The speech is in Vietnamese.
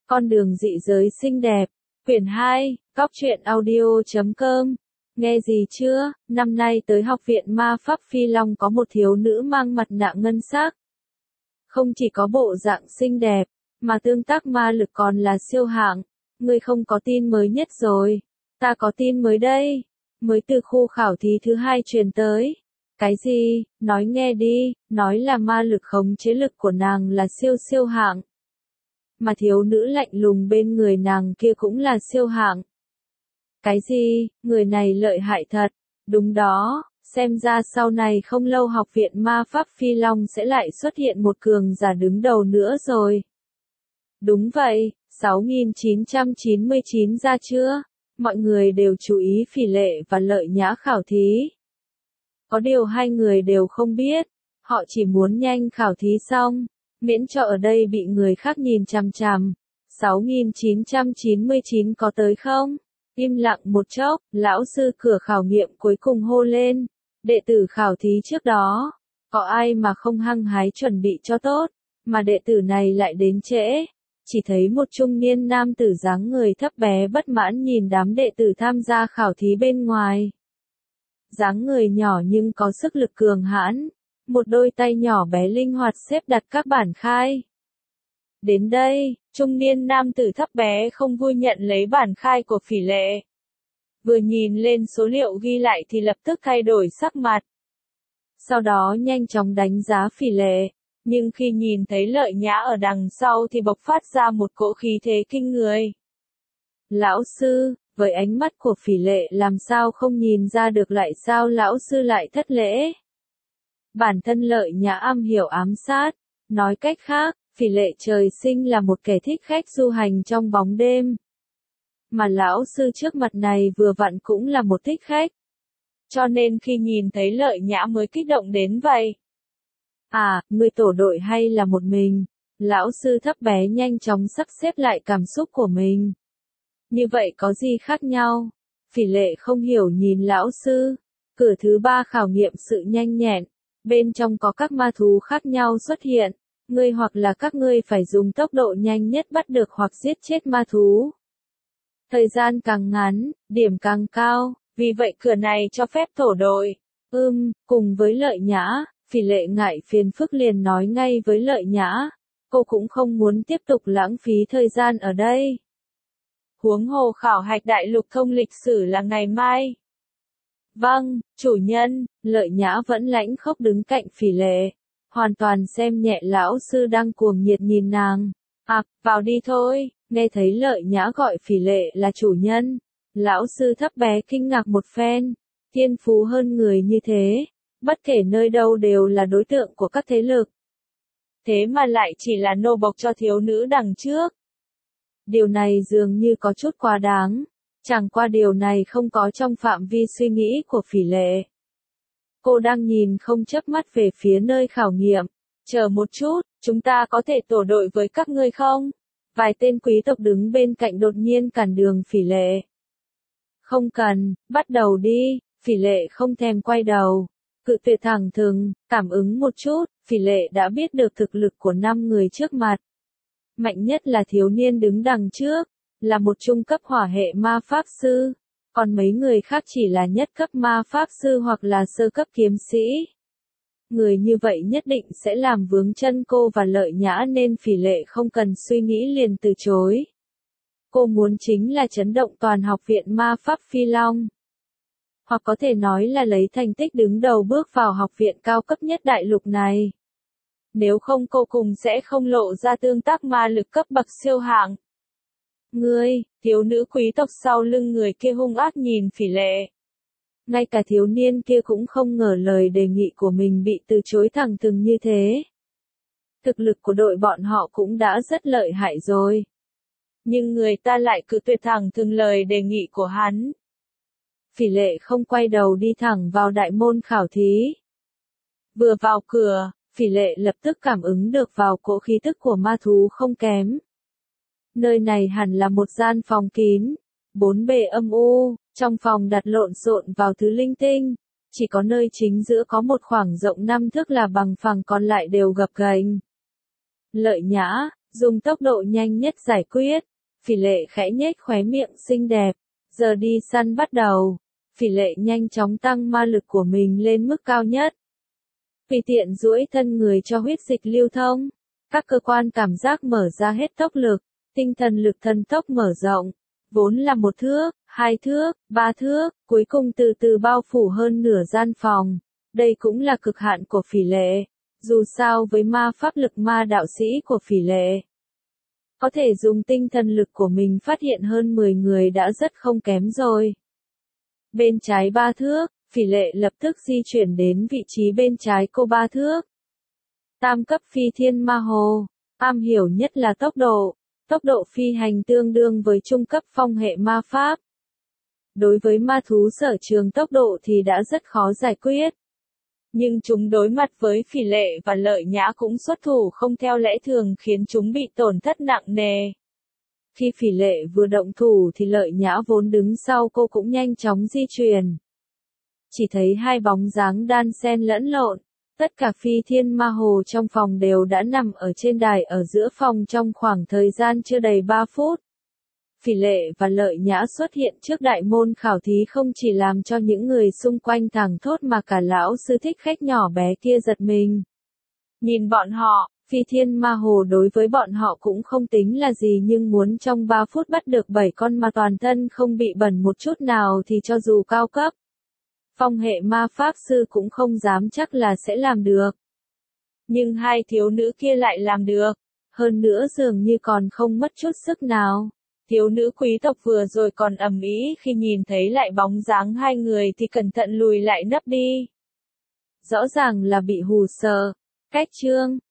Con đường dị giới xinh đẹp. Quyển 2, Cóc truyện audio.com. Nghe gì chưa? Năm nay tới học viện ma pháp Phi Long có một thiếu nữ mang mặt nạ ngân sắc. Không chỉ có bộ dạng xinh đẹp, mà tương tác ma lực còn là siêu hạng. Ngươi không có tin mới nhất rồi. Ta có tin mới đây. Mới từ khu khảo thí thứ 2 truyền tới. Cái gì? Nói nghe đi. Nói là ma lực khống chế lực của nàng là siêu hạng. Mà thiếu nữ lạnh lùng bên người nàng kia cũng là siêu hạng. Cái gì? Người này lợi hại thật. Đúng đó, xem ra sau này không lâu học viện ma pháp Phi Long sẽ lại xuất hiện một cường giả đứng đầu nữa rồi. Đúng vậy, 6.999 ra chưa? Mọi người đều chú ý Phỉ Lệ và Lợi Nhã khảo thí. Có điều hai người đều không biết, họ chỉ muốn nhanh khảo thí xong, miễn cho ở đây bị người khác nhìn chằm chằm. 6.999 có tới không? Im lặng một chốc, lão sư cửa khảo nghiệm cuối cùng hô lên. Đệ tử khảo thí trước đó, có ai mà không hăng hái chuẩn bị cho tốt, mà đệ tử này lại đến trễ. Chỉ thấy một trung niên nam tử dáng người thấp bé bất mãn nhìn đám đệ tử tham gia khảo thí bên ngoài. Dáng người nhỏ nhưng có sức lực cường hãn, một đôi tay nhỏ bé linh hoạt xếp đặt các bản khai. Đến đây, trung niên nam tử thấp bé không vui nhận lấy bản khai của Phỉ Lệ. Vừa nhìn lên số liệu ghi lại thì lập tức thay đổi sắc mặt. Sau đó nhanh chóng đánh giá Phỉ Lệ, nhưng khi nhìn thấy Lợi Nhã ở đằng sau thì bộc phát ra một cỗ khí thế kinh người. Lão sư, với ánh mắt của Phỉ Lệ làm sao không nhìn ra được lại sao lão sư lại thất lễ. Bản thân Lợi Nhã am hiểu ám sát, nói cách khác, Phỉ Lệ trời sinh là một kẻ thích khách du hành trong bóng đêm. Mà lão sư trước mặt này vừa vặn cũng là một thích khách. Cho nên khi nhìn thấy Lợi Nhã mới kích động đến vậy. À, người tổ đội hay là một mình? Lão sư thấp bé nhanh chóng sắp xếp lại cảm xúc của mình. Như vậy có gì khác nhau? Phỉ Lệ không hiểu nhìn lão sư. Cửa thứ 3 khảo nghiệm sự nhanh nhẹn. Bên trong có các ma thú khác nhau xuất hiện. Ngươi hoặc là các ngươi phải dùng tốc độ nhanh nhất bắt được hoặc giết chết ma thú. Thời gian càng ngắn, điểm càng cao, vì vậy cửa này cho phép tổ đội. Cùng với Lợi Nhã, Phỉ Lệ ngại phiền phức liền nói ngay với Lợi Nhã. Cô cũng không muốn tiếp tục lãng phí thời gian ở đây. Huống hồ khảo hạch đại lục thông lịch sử là ngày mai. Vâng, chủ nhân, Lợi Nhã vẫn lãnh khốc đứng cạnh Phỉ Lệ. Hoàn toàn xem nhẹ lão sư đang cuồng nhiệt nhìn nàng. À, vào đi thôi, nghe thấy Lợi Nhã gọi Phỉ Lệ là chủ nhân. Lão sư thấp bé kinh ngạc một phen. Thiên phú hơn người như thế, bất kể nơi đâu đều là đối tượng của các thế lực. Thế mà lại chỉ là nô bộc cho thiếu nữ đằng trước. Điều này dường như có chút quá đáng. Chẳng qua điều này không có trong phạm vi suy nghĩ của Phỉ Lệ. Cô đang nhìn không chớp mắt về phía nơi khảo nghiệm. Chờ một chút, chúng ta có thể tổ đội với các ngươi không? Vài tên quý tộc đứng bên cạnh đột nhiên cản đường Phỉ Lệ. Không cần, bắt đầu đi. Phỉ Lệ không thèm quay đầu. Cự tuyệt thẳng thừng, cảm ứng một chút, Phỉ Lệ đã biết được thực lực của 5 người trước mặt. Mạnh nhất là thiếu niên đứng đằng trước, là một trung cấp hỏa hệ ma pháp sư. Còn mấy người khác chỉ là nhất cấp ma pháp sư hoặc là sơ cấp kiếm sĩ. Người như vậy nhất định sẽ làm vướng chân cô và Lợi Nhã nên Phỉ Lệ không cần suy nghĩ liền từ chối. Cô muốn chính là chấn động toàn học viện ma pháp Phi Long. Hoặc có thể nói là lấy thành tích đứng đầu bước vào học viện cao cấp nhất đại lục này. Nếu không cô cùng sẽ không lộ ra tương tác ma lực cấp bậc siêu hạng. Ngươi, thiếu nữ quý tộc sau lưng người kia hung ác nhìn Phỉ Lệ. Ngay cả thiếu niên kia cũng không ngờ lời đề nghị của mình bị từ chối thẳng thừng như thế. Thực lực của đội bọn họ cũng đã rất lợi hại rồi. Nhưng người ta lại cự tuyệt thẳng thừng lời đề nghị của hắn. Phỉ Lệ không quay đầu đi thẳng vào đại môn khảo thí. Vừa vào cửa, Phỉ Lệ lập tức cảm ứng được vào cỗ khí tức của ma thú không kém. Nơi này hẳn là một gian phòng kín, 4 bề âm u, trong phòng đặt lộn xộn vào thứ linh tinh, chỉ có nơi chính giữa có một khoảng rộng 5 thước là bằng phẳng còn lại đều gập ghềnh. Lợi Nhã, dùng tốc độ nhanh nhất giải quyết. Phỉ Lệ khẽ nhếch khóe miệng xinh đẹp. Giờ đi săn bắt đầu. Phỉ Lệ nhanh chóng tăng ma lực của mình lên mức cao nhất. Tùy tiện duỗi thân người cho huyết dịch lưu thông. Các cơ quan cảm giác mở ra hết tốc lực. Tinh thần lực thần tốc mở rộng. Vốn là 1 thước, 2 thước, 3 thước, cuối cùng từ từ bao phủ hơn nửa gian phòng. Đây cũng là cực hạn của Phỉ Lệ. Dù sao với ma pháp lực ma đạo sĩ của Phỉ Lệ, có thể dùng tinh thần lực của mình phát hiện hơn 10 người đã rất không kém rồi. Bên trái 3 thước, Phỉ Lệ lập tức di chuyển đến vị trí bên trái cô 3 thước. Tam cấp phi thiên ma hồ, am hiểu nhất là tốc độ. Tốc độ phi hành tương đương với trung cấp phong hệ ma pháp. Đối với ma thú sở trường tốc độ thì đã rất khó giải quyết. Nhưng chúng đối mặt với Phỉ Lệ và Lợi Nhã cũng xuất thủ không theo lẽ thường khiến chúng bị tổn thất nặng nề. Khi Phỉ Lệ vừa động thủ thì Lợi Nhã vốn đứng sau cô cũng nhanh chóng di chuyển. Chỉ thấy hai bóng dáng đan xen lẫn lộn. Tất cả phi thiên ma hồ trong phòng đều đã nằm ở trên đài ở giữa phòng trong khoảng thời gian chưa đầy 3 phút. Phỉ Lệ và Lợi Nhã xuất hiện trước đại môn khảo thí không chỉ làm cho những người xung quanh thảng thốt mà cả lão sư thích khách nhỏ bé kia giật mình. Nhìn bọn họ, phi thiên ma hồ đối với bọn họ cũng không tính là gì nhưng muốn trong 3 phút bắt được 7 con mà toàn thân không bị bẩn một chút nào thì cho dù cao cấp phong hệ ma pháp sư cũng không dám chắc là sẽ làm được. Nhưng hai thiếu nữ kia lại làm được. Hơn nữa dường như còn không mất chút sức nào. Thiếu nữ quý tộc vừa rồi còn ầm ĩ khi nhìn thấy lại bóng dáng hai người thì cẩn thận lùi lại nấp đi. Rõ ràng là bị hù sợ. Cách chương